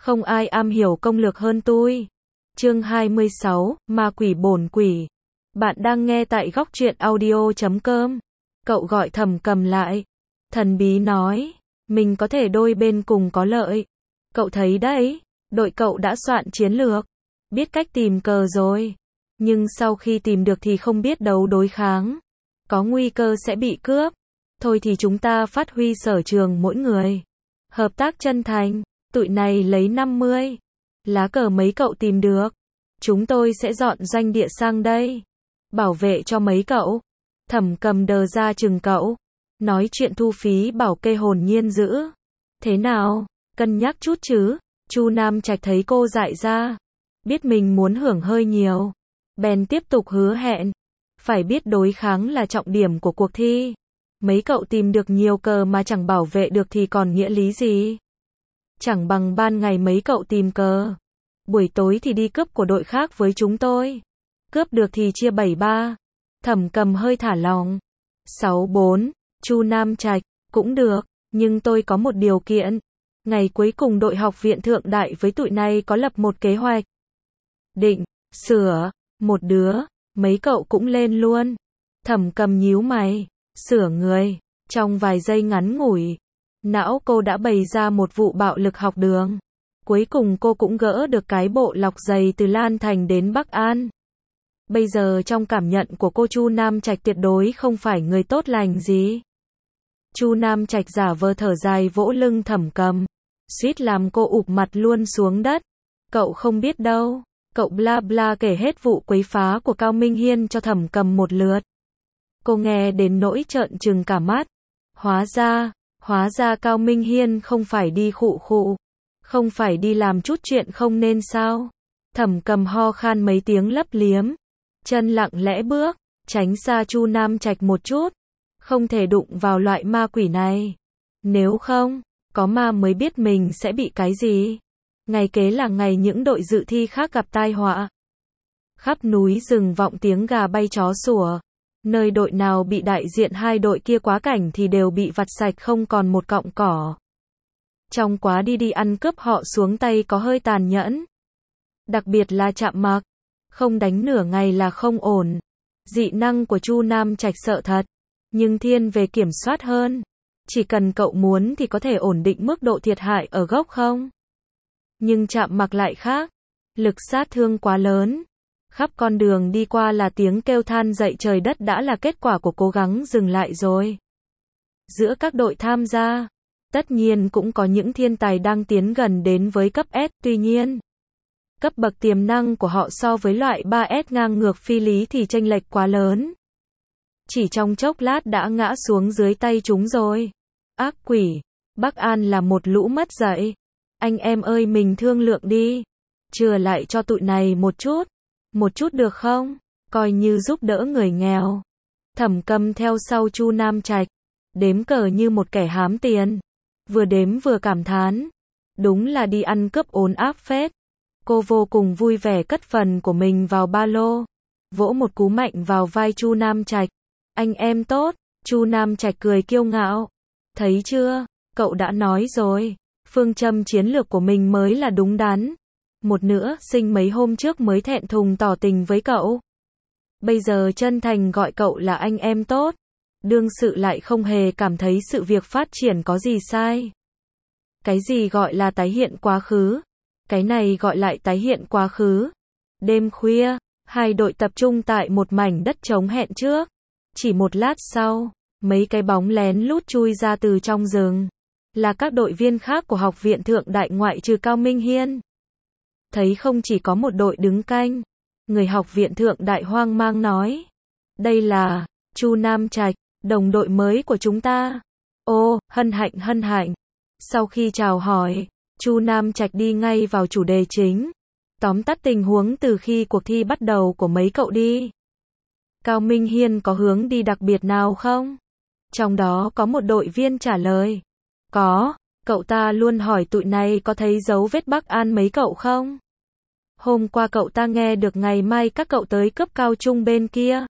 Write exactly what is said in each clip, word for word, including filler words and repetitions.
Không ai am hiểu công lược hơn tôi. Chương hai mươi sáu, Ma quỷ bổn quỷ. Bạn đang nghe tại góc truyện audio chấm com. Cậu gọi Thẩm Cầm lại. Thần bí nói, mình có thể đôi bên cùng có lợi. Cậu thấy đấy, đội cậu đã soạn chiến lược, biết cách tìm cờ rồi. Nhưng sau khi tìm được thì không biết đấu đối kháng. Có nguy cơ sẽ bị cướp. Thôi thì chúng ta phát huy sở trường mỗi người. Hợp tác chân thành, tụi này lấy năm mươi. Lá cờ mấy cậu tìm được. Chúng tôi sẽ dọn doanh địa sang đây. Bảo vệ cho mấy cậu. Thẩm Cầm đờ ra chừng cậu. Nói chuyện thu phí bảo kê hồn nhiên dữ. Thế nào, cân nhắc chút chứ. Chu Nam Trạch thấy cô dại ra. Biết mình muốn hưởng hơi nhiều. Bèn tiếp tục hứa hẹn. Phải biết đối kháng là trọng điểm của cuộc thi. Mấy cậu tìm được nhiều cờ mà chẳng bảo vệ được thì còn nghĩa lý gì. Chẳng bằng ban ngày mấy cậu tìm cờ. Buổi tối thì đi cướp của đội khác với chúng tôi. Cướp được thì chia bảy ba. Thẩm Cầm hơi thả lòng. sáu bốn. Chu Nam Trạch, cũng được, nhưng tôi có một điều kiện. Ngày cuối cùng đội học viện thượng đại với tụi này có lập một kế hoạch. Định, sửa, một đứa, mấy cậu cũng lên luôn. Thẩm Cầm nhíu mày, sửa người. Trong vài giây ngắn ngủi, não cô đã bày ra một vụ bạo lực học đường. Cuối cùng cô cũng gỡ được cái bộ lọc giày từ Lan Thành đến Bắc An. Bây giờ trong cảm nhận của cô, Chu Nam Trạch tuyệt đối không phải người tốt lành gì. Chu Nam Trạch giả vờ thở dài vỗ lưng Thẩm Cầm, suýt làm cô ụp mặt luôn xuống đất. Cậu không biết đâu. Cậu bla bla kể hết vụ quấy phá của Cao Minh Hiên cho Thẩm Cầm một lượt. Cô nghe đến nỗi trợn trừng cả mắt. Hóa ra, hóa ra Cao Minh Hiên không phải đi khụ khụ. Không phải đi làm chút chuyện không nên sao. Thẩm Cầm ho khan mấy tiếng lấp liếm. Chân lặng lẽ bước, tránh xa Chu Nam Trạch một chút. Không thể đụng vào loại ma quỷ này. Nếu không, có ma mới biết mình sẽ bị cái gì. Ngày kế là ngày những đội dự thi khác gặp tai họa. Khắp núi rừng vọng tiếng gà bay chó sủa. Nơi đội nào bị đại diện hai đội kia quá cảnh thì đều bị vặt sạch không còn một cọng cỏ. Trong quá đi đi ăn cướp họ xuống tay có hơi tàn nhẫn. Đặc biệt là Trạm Mặc. Không đánh nửa ngày là không ổn. Dị năng của Chu Nam Trạch sợ thật. Nhưng thiên về kiểm soát hơn. Chỉ cần cậu muốn thì có thể ổn định mức độ thiệt hại ở gốc không? Nhưng Trạm Mặc lại khác. Lực sát thương quá lớn. Khắp con đường đi qua là tiếng kêu than dậy trời đất đã là kết quả của cố gắng dừng lại rồi. Giữa các đội tham gia, tất nhiên cũng có những thiên tài đang tiến gần đến với cấp S, tuy nhiên, cấp bậc tiềm năng của họ so với loại ba S ngang ngược phi lý thì chênh lệch quá lớn. Chỉ trong chốc lát đã ngã xuống dưới tay chúng rồi. Ác quỷ, Bắc An là một lũ mất dạy. Anh em ơi, mình thương lượng đi. Chừa lại cho tụi này một chút. Một chút được không? Coi như giúp đỡ người nghèo. Thẩm Cầm theo sau Chu Nam Trạch, đếm cờ như một kẻ hám tiền. Vừa đếm vừa cảm thán. Đúng là đi ăn cướp ổn áp phết. Cô vô cùng vui vẻ cất phần của mình vào ba lô. Vỗ một cú mạnh vào vai Chu Nam Trạch. Anh em tốt. Chu Nam Trạch cười kiêu ngạo. Thấy chưa? Cậu đã nói rồi. Phương châm chiến lược của mình mới là đúng đắn. Một nữa, sinh mấy hôm trước mới thẹn thùng tỏ tình với cậu. Bây giờ chân thành gọi cậu là anh em tốt. Đương sự lại không hề cảm thấy sự việc phát triển có gì sai. Cái gì gọi là tái hiện quá khứ? Cái này gọi lại tái hiện quá khứ. Đêm khuya, hai đội tập trung tại một mảnh đất trống hẹn trước. Chỉ một lát sau, mấy cái bóng lén lút chui ra từ trong rừng. Là các đội viên khác của học viện thượng đại ngoại trừ Cao Minh Hiên. Thấy không chỉ có một đội đứng canh. Người học viện thượng đại hoang mang nói. Đây là Chu Nam Trạch, đồng đội mới của chúng ta. Ô, hân hạnh hân hạnh. Sau khi chào hỏi, Chu Nam Trạch đi ngay vào chủ đề chính. Tóm tắt tình huống từ khi cuộc thi bắt đầu của mấy cậu đi. Cao Minh Hiên có hướng đi đặc biệt nào không? Trong đó có một đội viên trả lời. Có, cậu ta luôn hỏi tụi này có thấy dấu vết Bắc An mấy cậu không? Hôm qua cậu ta nghe được ngày mai các cậu tới cấp cao trung bên kia.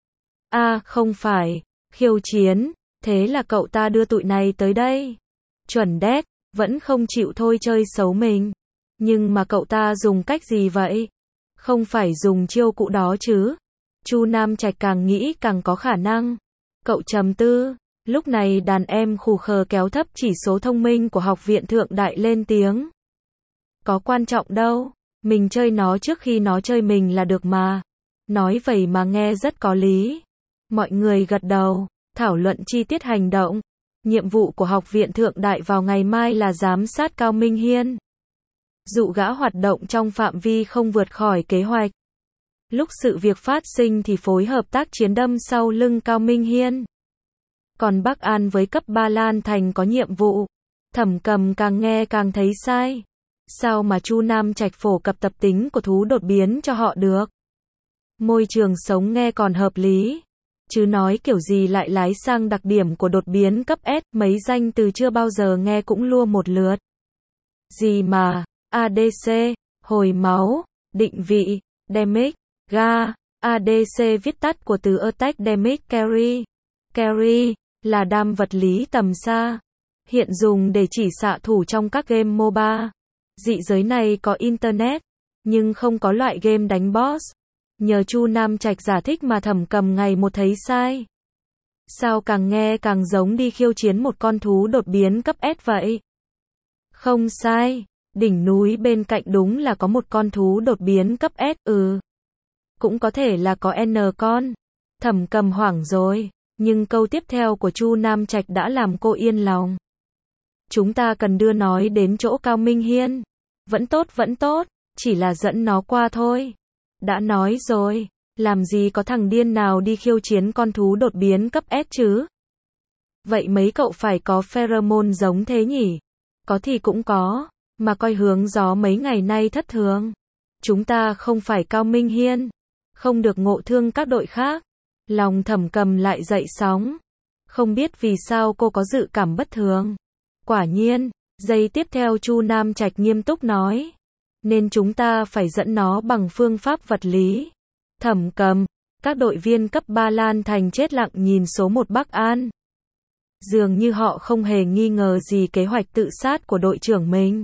À, không phải, khiêu chiến, thế là cậu ta đưa tụi này tới đây. Chuẩn đét, vẫn không chịu thôi chơi xấu mình. Nhưng mà cậu ta dùng cách gì vậy? Không phải dùng chiêu cũ đó chứ? Chu Nam Trạch càng nghĩ càng có khả năng. Cậu trầm tư, lúc này đàn em khù khờ kéo thấp chỉ số thông minh của học viện Thượng Đại lên tiếng. Có quan trọng đâu, mình chơi nó trước khi nó chơi mình là được mà. Nói vậy mà nghe rất có lý. Mọi người gật đầu, thảo luận chi tiết hành động. Nhiệm vụ của học viện Thượng Đại vào ngày mai là giám sát Cao Minh Hiên. Dụ gã hoạt động trong phạm vi không vượt khỏi kế hoạch. Lúc sự việc phát sinh thì phối hợp tác chiến đâm sau lưng Cao Minh Hiên. Còn Bắc An với cấp ba Lan Thành có nhiệm vụ. Thẩm Cầm càng nghe càng thấy sai. Sao mà Chu Nam Trạch phổ cập tập tính của thú đột biến cho họ được? Môi trường sống nghe còn hợp lý. Chứ nói kiểu gì lại lái sang đặc điểm của đột biến cấp S, mấy danh từ chưa bao giờ nghe cũng lua một lượt. Gì mà, a đê xê, hồi máu, định vị, damage, ga, a đê xê viết tắt của từ Attack Damage Carry. Carry, là đam vật lý tầm xa. Hiện dùng để chỉ xạ thủ trong các game MOBA. Dị giới này có internet, nhưng không có loại game đánh boss. Nhờ Chu Nam Trạch giải thích mà Thẩm Cầm ngày một thấy sai. Sao càng nghe càng giống đi khiêu chiến một con thú đột biến cấp S vậy? Không sai, đỉnh núi bên cạnh đúng là có một con thú đột biến cấp S, ừ. Cũng có thể là có N con. Thẩm Cầm hoảng rồi, nhưng câu tiếp theo của Chu Nam Trạch đã làm cô yên lòng. Chúng ta cần đưa nói đến chỗ Cao Minh Hiên. Vẫn tốt vẫn tốt, chỉ là dẫn nó qua thôi. Đã nói rồi, làm gì có thằng điên nào đi khiêu chiến con thú đột biến cấp S chứ? Vậy mấy cậu phải có pheromone giống thế nhỉ? Có thì cũng có, mà coi hướng gió mấy ngày nay thất thường. Chúng ta không phải Cao Minh Hiên, không được ngộ thương các đội khác. Lòng Thẩm Cầm lại dậy sóng. Không biết vì sao cô có dự cảm bất thường. Quả nhiên, giây tiếp theo Chu Nam Trạch nghiêm túc nói. Nên chúng ta phải dẫn nó bằng phương pháp vật lý. Thẩm Cầm, các đội viên cấp ba Lan Thành chết lặng nhìn số một Bắc An. Dường như họ không hề nghi ngờ gì kế hoạch tự sát của đội trưởng mình.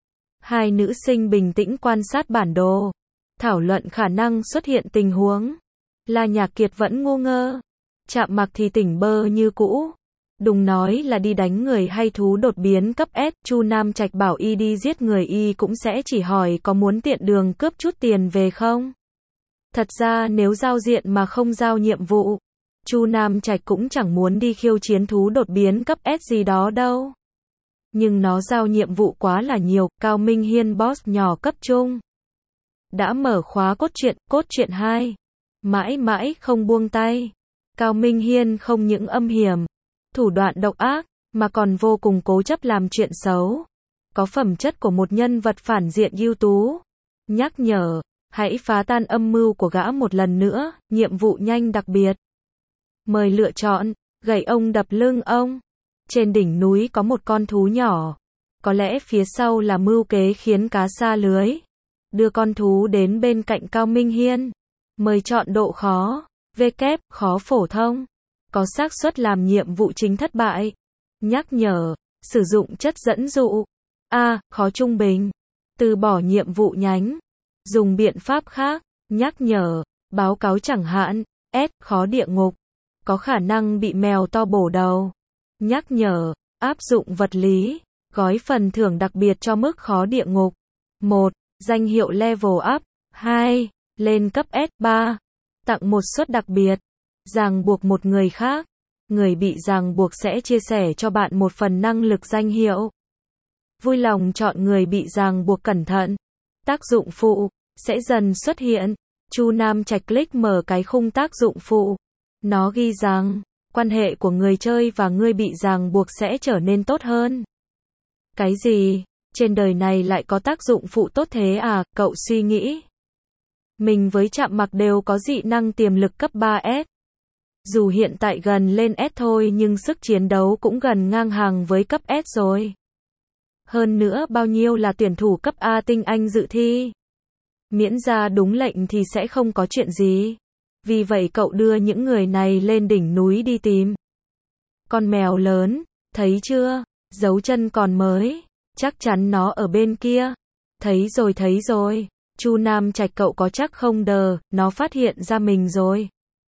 Hai nữ sinh bình tĩnh quan sát bản đồ, thảo luận khả năng xuất hiện tình huống. La Nhạc Kiệt vẫn ngu ngơ, Trạm Mặc thì tỉnh bơ như cũ. Đừng nói là đi đánh người hay thú đột biến cấp S, Chu Nam Trạch bảo y đi giết người y cũng sẽ chỉ hỏi có muốn tiện đường cướp chút tiền về không. Thật ra nếu giao diện mà không giao nhiệm vụ, Chu Nam Trạch cũng chẳng muốn đi khiêu chiến thú đột biến cấp S gì đó đâu. Nhưng nó giao nhiệm vụ quá là nhiều, Cao Minh Hiên boss nhỏ cấp trung. Đã mở khóa cốt truyện, cốt truyện hai. Mãi mãi không buông tay. Cao Minh Hiên không những âm hiểm, thủ đoạn độc ác, mà còn vô cùng cố chấp làm chuyện xấu. Có phẩm chất của một nhân vật phản diện ưu tú. Nhắc nhở, hãy phá tan âm mưu của gã một lần nữa, nhiệm vụ nhanh đặc biệt. Mời lựa chọn, gậy ông đập lưng ông. Trên đỉnh núi có một con thú nhỏ. Có lẽ phía sau là mưu kế khiến cá xa lưới. Đưa con thú đến bên cạnh Cao Minh Hiên. Mời chọn độ khó, V kép, khó phổ thông. Có xác suất làm nhiệm vụ chính thất bại. Nhắc nhở, sử dụng chất dẫn dụ. A, khó trung bình. Từ bỏ nhiệm vụ nhánh. Dùng biện pháp khác. Nhắc nhở, báo cáo chẳng hạn. S, khó địa ngục. Có khả năng bị mèo to bổ đầu. Nhắc nhở, áp dụng vật lý. Gói phần thưởng đặc biệt cho mức khó địa ngục. một. Danh hiệu level up. hai. Lên cấp S. ba. Tặng một suất đặc biệt. Ràng buộc một người khác. Người bị ràng buộc sẽ chia sẻ cho bạn một phần năng lực danh hiệu. Vui lòng chọn người bị ràng buộc cẩn thận. Tác dụng phụ sẽ dần xuất hiện. Chu Nam Trạch click mở cái khung tác dụng phụ. Nó ghi rằng, quan hệ của người chơi và người bị ràng buộc sẽ trở nên tốt hơn. Cái gì? Trên đời này lại có tác dụng phụ tốt thế à? Cậu suy nghĩ. Mình với Trạm Mặc đều có dị năng tiềm lực cấp ba S. Dù hiện tại gần lên S thôi nhưng sức chiến đấu cũng gần ngang hàng với cấp S rồi. Hơn nữa bao nhiêu là tuyển thủ cấp A tinh anh dự thi. Miễn ra đúng lệnh thì sẽ không có chuyện gì. Vì vậy cậu đưa những người này lên đỉnh núi đi tìm. Con mèo lớn, thấy chưa? Dấu chân còn mới. Chắc chắn nó ở bên kia. Thấy rồi thấy rồi. Chu Nam Trạch cậu có chắc không đờ, nó phát hiện ra mình rồi.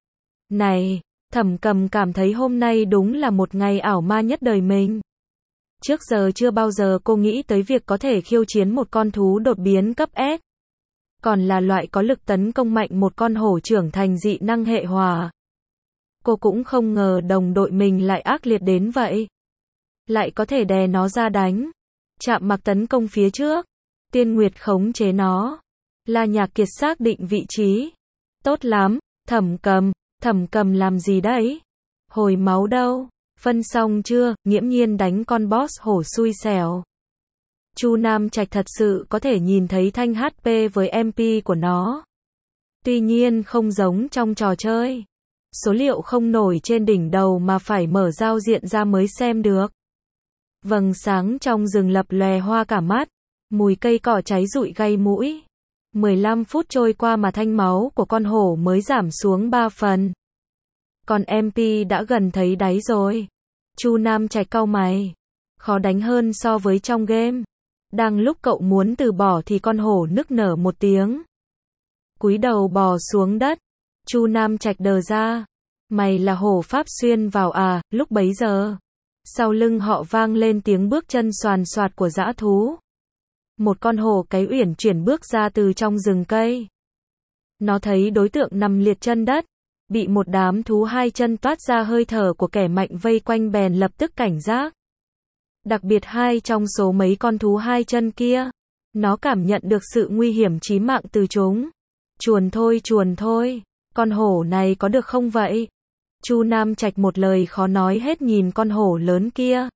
Này, Thẩm Cầm cảm thấy hôm nay đúng là một ngày ảo ma nhất đời mình. Trước giờ chưa bao giờ cô nghĩ tới việc có thể khiêu chiến một con thú đột biến cấp S. Còn là loại có lực tấn công mạnh một con hổ trưởng thành dị năng hệ hỏa. Cô cũng không ngờ đồng đội mình lại ác liệt đến vậy. Lại có thể đè nó ra đánh. Chạm mặc tấn công phía trước. Tiên Nguyệt khống chế nó. La Nhạc Kiệt xác định vị trí. Tốt lắm, Thẩm Cầm, Thẩm Cầm làm gì đấy? Hồi máu đâu? Phân xong chưa? Nghiễm nhiên đánh con boss hổ xui xẻo. Chu Nam Trạch thật sự có thể nhìn thấy thanh hát pê với em pê của nó. Tuy nhiên không giống trong trò chơi. Số liệu không nổi trên đỉnh đầu mà phải mở giao diện ra mới xem được. Vầng sáng trong rừng lập lòe hoa cả mắt. Mùi cây cỏ cháy rụi gây mũi. mười lăm phút trôi qua mà thanh máu của con hổ mới giảm xuống ba phần. Còn em pê đã gần thấy đáy rồi. Chu Nam Trạch cau mày. Khó đánh hơn so với trong game. Đang lúc cậu muốn từ bỏ thì con hổ nức nở một tiếng. Cúi đầu bò xuống đất. Chu Nam Trạch đờ ra. Mày là hổ pháp xuyên vào à, lúc bấy giờ. Sau lưng họ vang lên tiếng bước chân xoàn xoạt của dã thú. Một con hổ cái uyển chuyển bước ra từ trong rừng cây. Nó thấy đối tượng nằm liệt chân đất. Bị một đám thú hai chân toát ra hơi thở của kẻ mạnh vây quanh bèn lập tức cảnh giác. Đặc biệt hai trong số mấy con thú hai chân kia. Nó cảm nhận được sự nguy hiểm chí mạng từ chúng. Chuồn thôi chuồn thôi. Con hổ này có được không vậy? Chu Nam Trạch một lời khó nói hết nhìn con hổ lớn kia.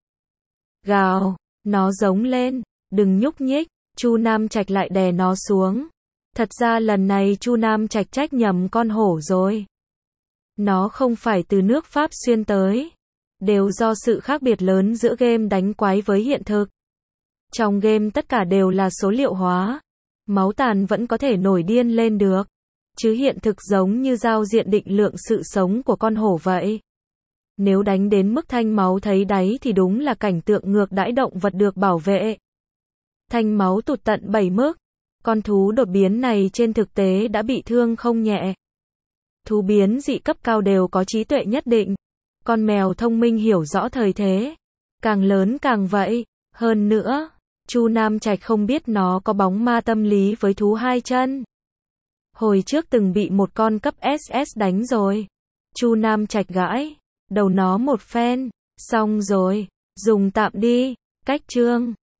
Gào. Nó giống lên. Đừng nhúc nhích. Chu Nam Trạch lại đè nó xuống. Thật ra lần này Chu Nam Trạch trách nhầm con hổ rồi. Nó không phải từ nước Pháp xuyên tới. Đều do sự khác biệt lớn giữa game đánh quái với hiện thực. Trong game tất cả đều là số liệu hóa. Máu tàn vẫn có thể nổi điên lên được. Chứ hiện thực giống như giao diện định lượng sự sống của con hổ vậy. Nếu đánh đến mức thanh máu thấy đáy thì đúng là cảnh tượng ngược đãi động vật được bảo vệ. Thanh máu tụt tận bảy mức. Con thú đột biến này trên thực tế đã bị thương không nhẹ. Thú biến dị cấp cao đều có trí tuệ nhất định. Con mèo thông minh hiểu rõ thời thế. Càng lớn càng vậy. Hơn nữa, Chu Nam Trạch không biết nó có bóng ma tâm lý với thú hai chân. Hồi trước từng bị một con cấp ét ét đánh rồi. Chu Nam Trạch gãi đầu nó một phen. Xong rồi, dùng tạm đi. Cách chương